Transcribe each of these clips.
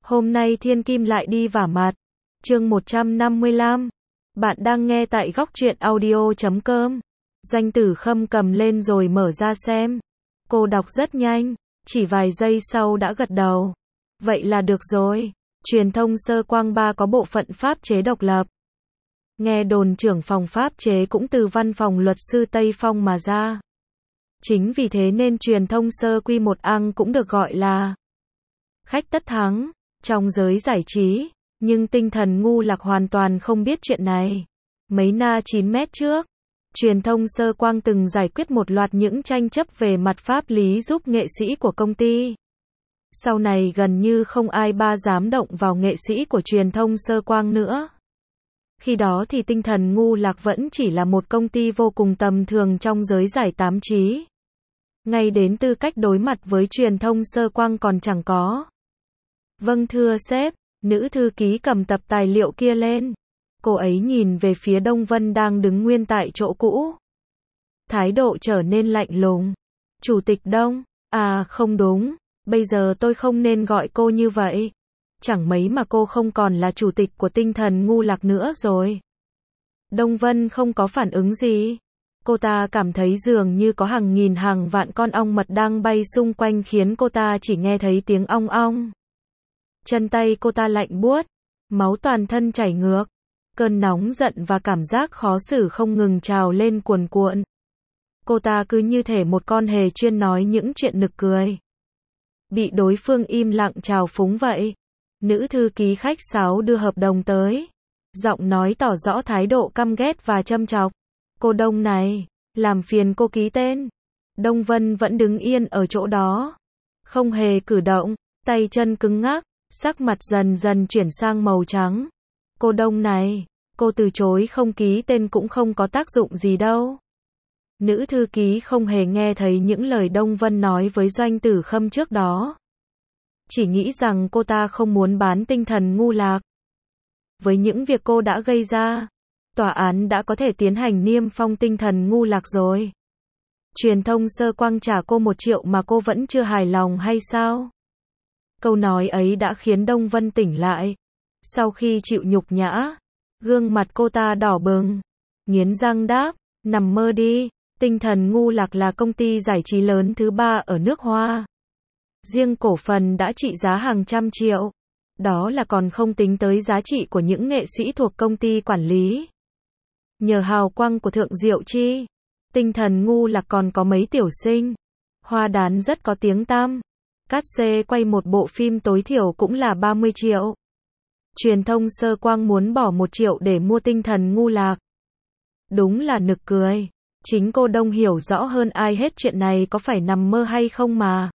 Hôm nay Thiên Kim lại đi vả mặt. Chương 155. Bạn đang nghe tại góc truyện audio.com. Doanh Tử Khâm cầm lên rồi mở ra xem. Cô đọc rất nhanh, chỉ vài giây sau đã gật đầu. Vậy là được rồi. Truyền thông Sơ Quang Ba có bộ phận pháp chế độc lập. Nghe đồn trưởng phòng pháp chế cũng từ văn phòng luật sư Tây Phong mà ra. Chính vì thế nên truyền thông Sơ Quy một Ang cũng được gọi là khách tất thắng trong giới giải trí, nhưng tinh thần ngu lạc hoàn toàn không biết chuyện này. Mấy na 9 mét trước, truyền thông Sơ Quang từng giải quyết một loạt những tranh chấp về mặt pháp lý giúp nghệ sĩ của công ty. Sau này gần như không ai dám động vào nghệ sĩ của truyền thông Sơ Quang nữa. Khi đó thì tinh thần ngu lạc vẫn chỉ là một công ty vô cùng tầm thường trong giới giải tám trí. Ngay đến tư cách đối mặt với truyền thông Sơ Quang còn chẳng có. Vâng thưa sếp, nữ thư ký cầm tập tài liệu kia lên. Cô ấy nhìn về phía Đông Vân đang đứng nguyên tại chỗ cũ. Thái độ trở nên lạnh lùng. Chủ tịch Đông, à không đúng, bây giờ tôi không nên gọi cô như vậy. Chẳng mấy mà cô không còn là chủ tịch của tinh thần ngu lạc nữa rồi. Đông Vân không có phản ứng gì. Cô ta cảm thấy dường như có hàng nghìn hàng vạn con ong mật đang bay xung quanh khiến cô ta chỉ nghe thấy tiếng ong ong. Chân tay cô ta lạnh buốt, máu toàn thân chảy ngược. Cơn nóng giận và cảm giác khó xử không ngừng trào lên cuồn cuộn. Cô ta cứ như thể một con hề chuyên nói những chuyện nực cười. Bị đối phương im lặng trào phúng vậy. Nữ thư ký khách sáo đưa hợp đồng tới. Giọng nói tỏ rõ thái độ căm ghét và châm chọc. Cô Đông này, làm phiền cô ký tên. Đông Vân vẫn đứng yên ở chỗ đó. Không hề cử động, tay chân cứng ngắc, sắc mặt dần dần chuyển sang màu trắng. Cô Đông này, cô từ chối không ký tên cũng không có tác dụng gì đâu. Nữ thư ký không hề nghe thấy những lời Đông Vân nói với Doanh Tử Khâm trước đó. Chỉ nghĩ rằng cô ta không muốn bán tinh thần ngu lạc. Với những việc cô đã gây ra, tòa án đã có thể tiến hành niêm phong tinh thần ngu lạc rồi. Truyền thông Sơ Quang trả cô 1 triệu mà cô vẫn chưa hài lòng hay sao? Câu nói ấy đã khiến Đông Vân tỉnh lại. Sau khi chịu nhục nhã, gương mặt cô ta đỏ bừng, nghiến răng đáp, nằm mơ đi, tinh thần ngu lạc là công ty giải trí lớn thứ 3 ở nước Hoa. Riêng cổ phần đã trị giá hàng trăm triệu. Đó là còn không tính tới giá trị của những nghệ sĩ thuộc công ty quản lý. Nhờ hào quang của Thượng Diệu Chi, tinh thần ngu lạc còn có mấy tiểu sinh hoa đán rất có tiếng tăm. Cát xê quay một bộ phim tối thiểu cũng là 30 triệu. Truyền thông Sơ Quang muốn bỏ 1 triệu để mua tinh thần ngu lạc. Đúng là nực cười. Chính cô Đông hiểu rõ hơn ai hết chuyện này có phải nằm mơ hay không mà.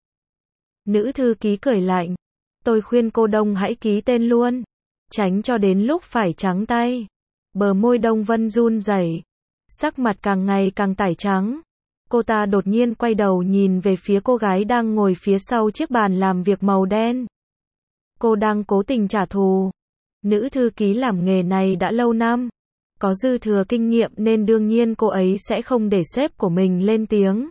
Nữ thư ký cười lạnh. Tôi khuyên cô Đông hãy ký tên luôn. Tránh cho đến lúc phải trắng tay. Bờ môi Đông Vân run rẩy, sắc mặt càng ngày càng tái trắng. Cô ta đột nhiên quay đầu nhìn về phía cô gái đang ngồi phía sau chiếc bàn làm việc màu đen. Cô đang cố tình trả thù. Nữ thư ký làm nghề này đã lâu năm, có dư thừa kinh nghiệm nên đương nhiên cô ấy sẽ không để sếp của mình lên tiếng.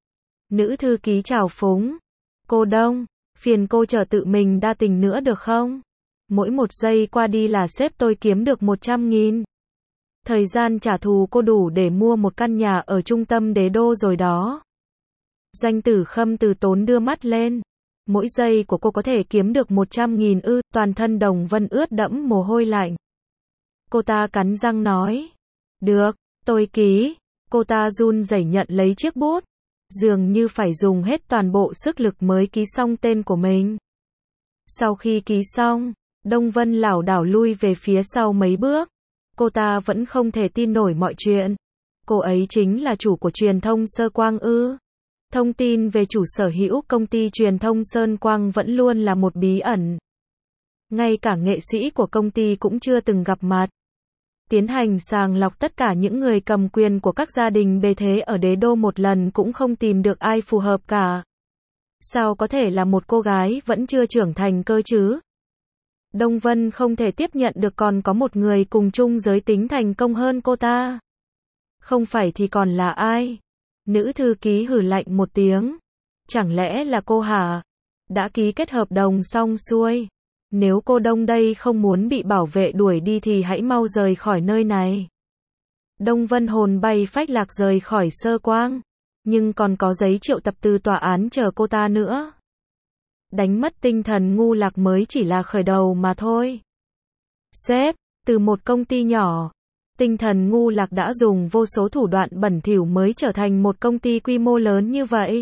Nữ thư ký trào phúng. Cô Đông, phiền cô chờ tự mình đa tình nữa được không? Mỗi 1 giây qua đi là sếp tôi kiếm được 100.000. Thời gian trả thù cô đủ để mua một căn nhà ở trung tâm đế đô rồi đó. Doanh Tử Khâm từ tốn đưa mắt lên. Mỗi giây của cô có thể kiếm được 100.000 ư? Toàn thân Đồng Vân ướt đẫm mồ hôi lạnh. Cô ta cắn răng nói. Được, tôi ký. Cô ta run rẩy nhận lấy chiếc bút. Dường như phải dùng hết toàn bộ sức lực mới ký xong tên của mình. Sau khi ký xong, Đông Vân lảo đảo lui về phía sau mấy bước. Cô ta vẫn không thể tin nổi mọi chuyện. Cô ấy chính là chủ của truyền thông Sơ Quang ư? Thông tin về chủ sở hữu công ty truyền thông Sơn Quang vẫn luôn là một bí ẩn. Ngay cả nghệ sĩ của công ty cũng chưa từng gặp mặt. Tiến hành sàng lọc tất cả những người cầm quyền của các gia đình bề thế ở đế đô một lần cũng không tìm được ai phù hợp cả. Sao có thể là một cô gái vẫn chưa trưởng thành cơ chứ? Đông Vân không thể tiếp nhận được còn có một người cùng chung giới tính thành công hơn cô ta. Không phải thì còn là ai? Nữ thư ký hừ lạnh một tiếng. Chẳng lẽ là cô hả? Đã ký kết hợp đồng xong xuôi. Nếu cô Đông đây không muốn bị bảo vệ đuổi đi thì hãy mau rời khỏi nơi này. Đông Vân hồn bay phách lạc rời khỏi Sơ Quang. Nhưng còn có giấy triệu tập từ tòa án chờ cô ta nữa. Đánh mất tinh thần ngu lạc mới chỉ là khởi đầu mà thôi. Sếp, từ một công ty nhỏ, tinh thần ngu lạc đã dùng vô số thủ đoạn bẩn thỉu mới trở thành một công ty quy mô lớn như vậy.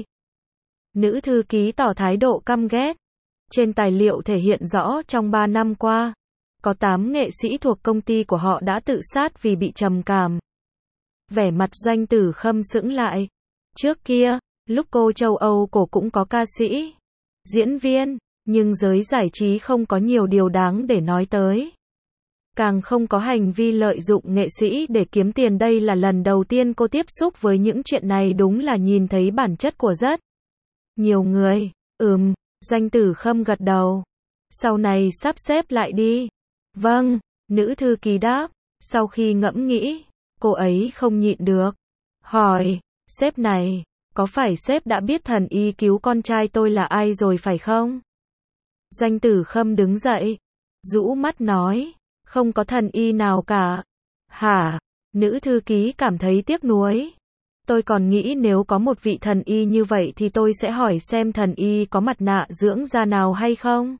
Nữ thư ký tỏ thái độ căm ghét. Trên tài liệu thể hiện rõ trong 3 năm qua, có 8 nghệ sĩ thuộc công ty của họ đã tự sát vì bị trầm cảm. Vẻ mặt Doanh Tử Khâm sững lại. Trước kia, lúc cô châu Âu cổ cũng có ca sĩ, diễn viên, nhưng giới giải trí không có nhiều điều đáng để nói tới. Càng không có hành vi lợi dụng nghệ sĩ để kiếm tiền. Đây là lần đầu tiên cô tiếp xúc với những chuyện này, đúng là nhìn thấy bản chất của rất nhiều người. Doanh Tử Khâm gật đầu. Sau này sắp xếp lại đi. Vâng, nữ thư ký đáp. Sau khi ngẫm nghĩ, cô ấy không nhịn được. Hỏi, sếp này, có phải sếp đã biết thần y cứu con trai tôi là ai rồi phải không? Doanh Tử Khâm đứng dậy, rũ mắt nói, không có thần y nào cả. Hả? Nữ thư ký cảm thấy tiếc nuối. Tôi còn nghĩ nếu có một vị thần y như vậy thì tôi sẽ hỏi xem thần y có mặt nạ dưỡng da nào hay không.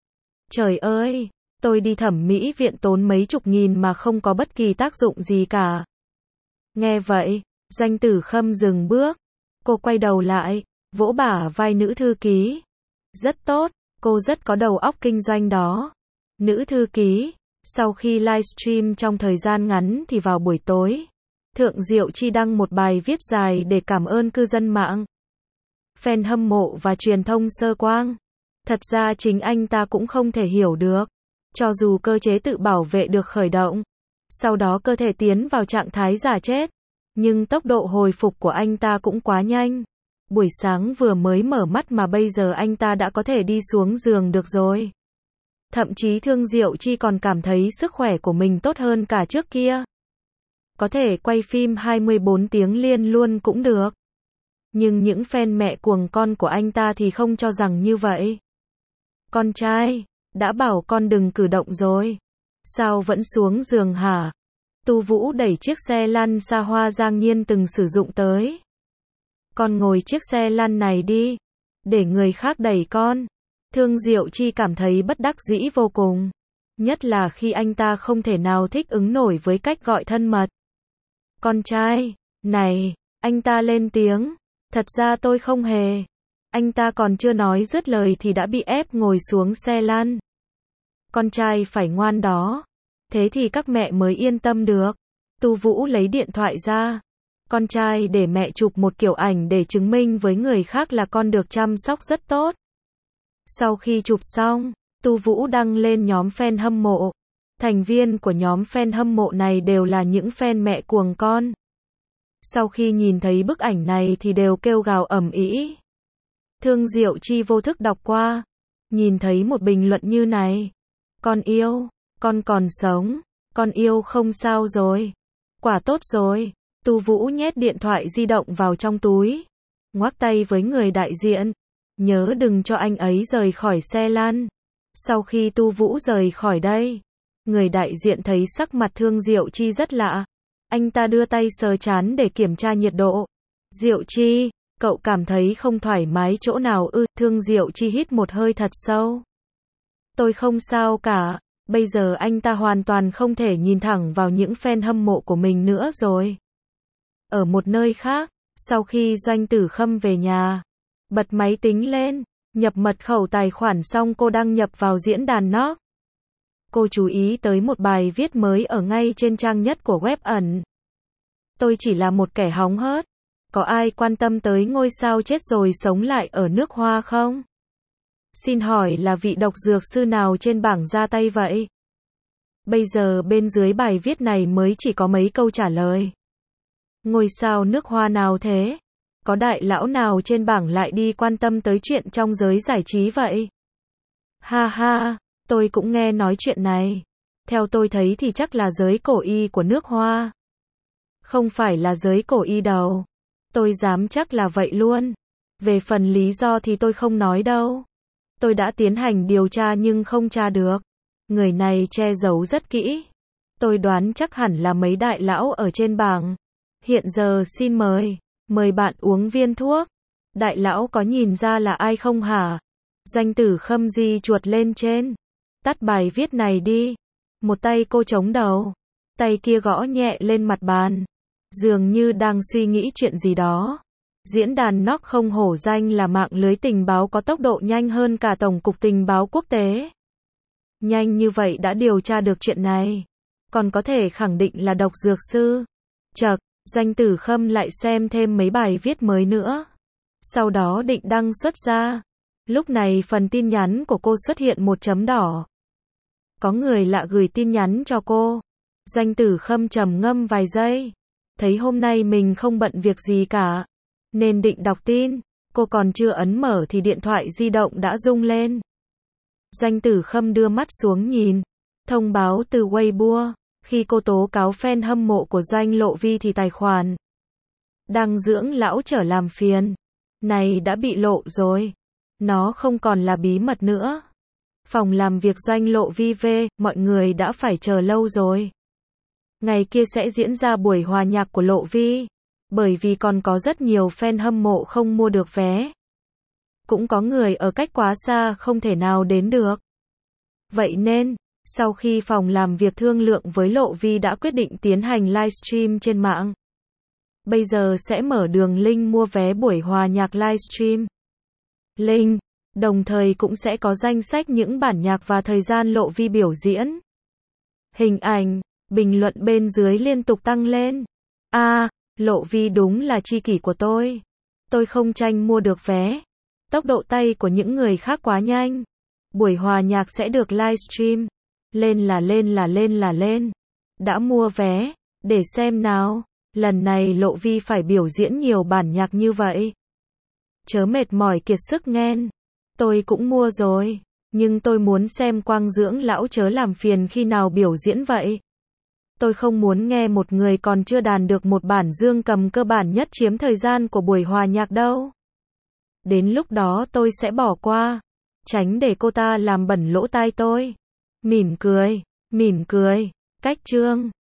Trời ơi, tôi đi thẩm mỹ viện tốn mấy chục nghìn mà không có bất kỳ tác dụng gì cả. Nghe vậy, Doanh Tử Khâm dừng bước. Cô quay đầu lại, vỗ bả vai nữ thư ký. Rất tốt, cô rất có đầu óc kinh doanh đó. Nữ thư ký, sau khi livestream trong thời gian ngắn thì vào buổi tối, Thượng Diệu Chi đăng một bài viết dài để cảm ơn cư dân mạng, fan hâm mộ và truyền thông Sơ Quang. Thật ra chính anh ta cũng không thể hiểu được. Cho dù cơ chế tự bảo vệ được khởi động, sau đó cơ thể tiến vào trạng thái giả chết, nhưng tốc độ hồi phục của anh ta cũng quá nhanh. Buổi sáng vừa mới mở mắt mà bây giờ anh ta đã có thể đi xuống giường được rồi. Thậm chí Thương Diệu Chi còn cảm thấy sức khỏe của mình tốt hơn cả trước kia. Có thể quay phim 24 tiếng liên luôn cũng được. Nhưng những fan mẹ cuồng con của anh ta thì không cho rằng như vậy. Con trai, đã bảo con đừng cử động rồi. Sao vẫn xuống giường hả? Tu Vũ đẩy chiếc xe lăn xa hoa Giang Nhiên từng sử dụng tới. Con ngồi chiếc xe lăn này đi. Để người khác đẩy con. Thương Diệu Chi cảm thấy bất đắc dĩ vô cùng. Nhất là khi anh ta không thể nào thích ứng nổi với cách gọi thân mật. Con trai, này, anh ta lên tiếng. Thật ra tôi không hề. Anh ta còn chưa nói dứt lời thì đã bị ép ngồi xuống xe lăn. Con trai phải ngoan đó. Thế thì các mẹ mới yên tâm được. Tu Vũ lấy điện thoại ra. Con trai để mẹ chụp một kiểu ảnh để chứng minh với người khác là con được chăm sóc rất tốt. Sau khi chụp xong, Tu Vũ đăng lên nhóm fan hâm mộ. Thành viên của nhóm fan hâm mộ này đều là những fan mẹ cuồng con. Sau khi nhìn thấy bức ảnh này thì đều kêu gào ầm ĩ. Thương Diệu Chi vô thức đọc qua. Nhìn thấy một bình luận như này. Con yêu, con còn sống, con yêu không sao rồi. Quả tốt rồi. Tu Vũ nhét điện thoại di động vào trong túi. Ngoắc tay với người đại diện. Nhớ đừng cho anh ấy rời khỏi xe lăn. Sau khi Tu Vũ rời khỏi đây, người đại diện thấy sắc mặt Thương Diệu Chi rất lạ. Anh ta đưa tay sờ trán để kiểm tra nhiệt độ. Diệu Chi, cậu cảm thấy không thoải mái chỗ nào ư? Thương Diệu Chi hít một hơi thật sâu. Tôi không sao cả. Bây giờ anh ta hoàn toàn không thể nhìn thẳng vào những fan hâm mộ của mình nữa rồi. Ở một nơi khác, sau khi Doanh Tử Khâm về nhà, bật máy tính lên, nhập mật khẩu tài khoản xong cô đăng nhập vào diễn đàn Knock. Cô chú ý tới một bài viết mới ở ngay trên trang nhất của web ẩn. Tôi chỉ là một kẻ hóng hớt. Có ai quan tâm tới ngôi sao chết rồi sống lại ở nước Hoa không? Xin hỏi là vị độc dược sư nào trên bảng ra tay vậy? Bây giờ bên dưới bài viết này mới chỉ có mấy câu trả lời. Ngôi sao nước Hoa nào thế? Có đại lão nào trên bảng lại đi quan tâm tới chuyện trong giới giải trí vậy? Ha ha, tôi cũng nghe nói chuyện này. Theo tôi thấy thì chắc là giới cổ y của nước Hoa. Không phải là giới cổ y đâu. Tôi dám chắc là vậy luôn. Về phần lý do thì tôi không nói đâu. Tôi đã tiến hành điều tra nhưng không tra được. Người này che giấu rất kỹ. Tôi đoán chắc hẳn là mấy đại lão ở trên bảng. Hiện giờ xin mời. Mời bạn uống viên thuốc. Đại lão có nhìn ra là ai không hả? Doanh tử Khâm di chuột lên trên. Tắt bài viết này đi. Một tay cô chống đầu. Tay kia gõ nhẹ lên mặt bàn. Dường như đang suy nghĩ chuyện gì đó. Diễn đàn Knock không hổ danh là mạng lưới tình báo có tốc độ nhanh hơn cả Tổng cục Tình báo quốc tế. Nhanh như vậy đã điều tra được chuyện này. Còn có thể khẳng định là độc dược sư. Chậc, Doanh tử Khâm lại xem thêm mấy bài viết mới nữa. Sau đó định đăng xuất ra. Lúc này phần tin nhắn của cô xuất hiện một chấm đỏ. Có người lạ gửi tin nhắn cho cô. Doanh tử Khâm trầm ngâm vài giây. Thấy hôm nay mình không bận việc gì cả, nên định đọc tin. Cô còn chưa ấn mở thì điện thoại di động đã rung lên. Doanh tử Khâm đưa mắt xuống nhìn. Thông báo từ Weibo. Khi cô tố cáo fan hâm mộ của Doanh Lộ Vi thì tài khoản đang dưỡng lão trở làm phiền này đã bị lộ rồi. Nó không còn là bí mật nữa. Phòng làm việc Doanh Lộ Vi về, mọi người đã phải chờ lâu rồi. Ngày kia sẽ diễn ra buổi hòa nhạc của Lộ Vi. Bởi vì còn có rất nhiều fan hâm mộ không mua được vé. Cũng có người ở cách quá xa không thể nào đến được. Vậy nên, sau khi phòng làm việc thương lượng với Lộ Vi đã quyết định tiến hành livestream trên mạng. Bây giờ sẽ mở đường link mua vé buổi hòa nhạc livestream. Link, đồng thời cũng sẽ có danh sách những bản nhạc và thời gian Lộ Vi biểu diễn. Hình ảnh, bình luận bên dưới liên tục tăng lên. Lộ Vi đúng là tri kỷ của tôi. Tôi không tranh mua được vé. Tốc độ tay của những người khác quá nhanh. Buổi hòa nhạc sẽ được livestream. Lên. Đã mua vé, để xem nào. Lần này Lộ Vi phải biểu diễn nhiều bản nhạc như vậy. Chớ mệt mỏi kiệt sức nghen. Tôi cũng mua rồi. Nhưng tôi muốn xem Quang dưỡng lão chớ làm phiền khi nào biểu diễn vậy. Tôi không muốn nghe một người còn chưa đàn được một bản dương cầm cơ bản nhất chiếm thời gian của buổi hòa nhạc đâu. Đến lúc đó tôi sẽ bỏ qua. Tránh để cô ta làm bẩn lỗ tai tôi. Mỉm cười. Cách chương.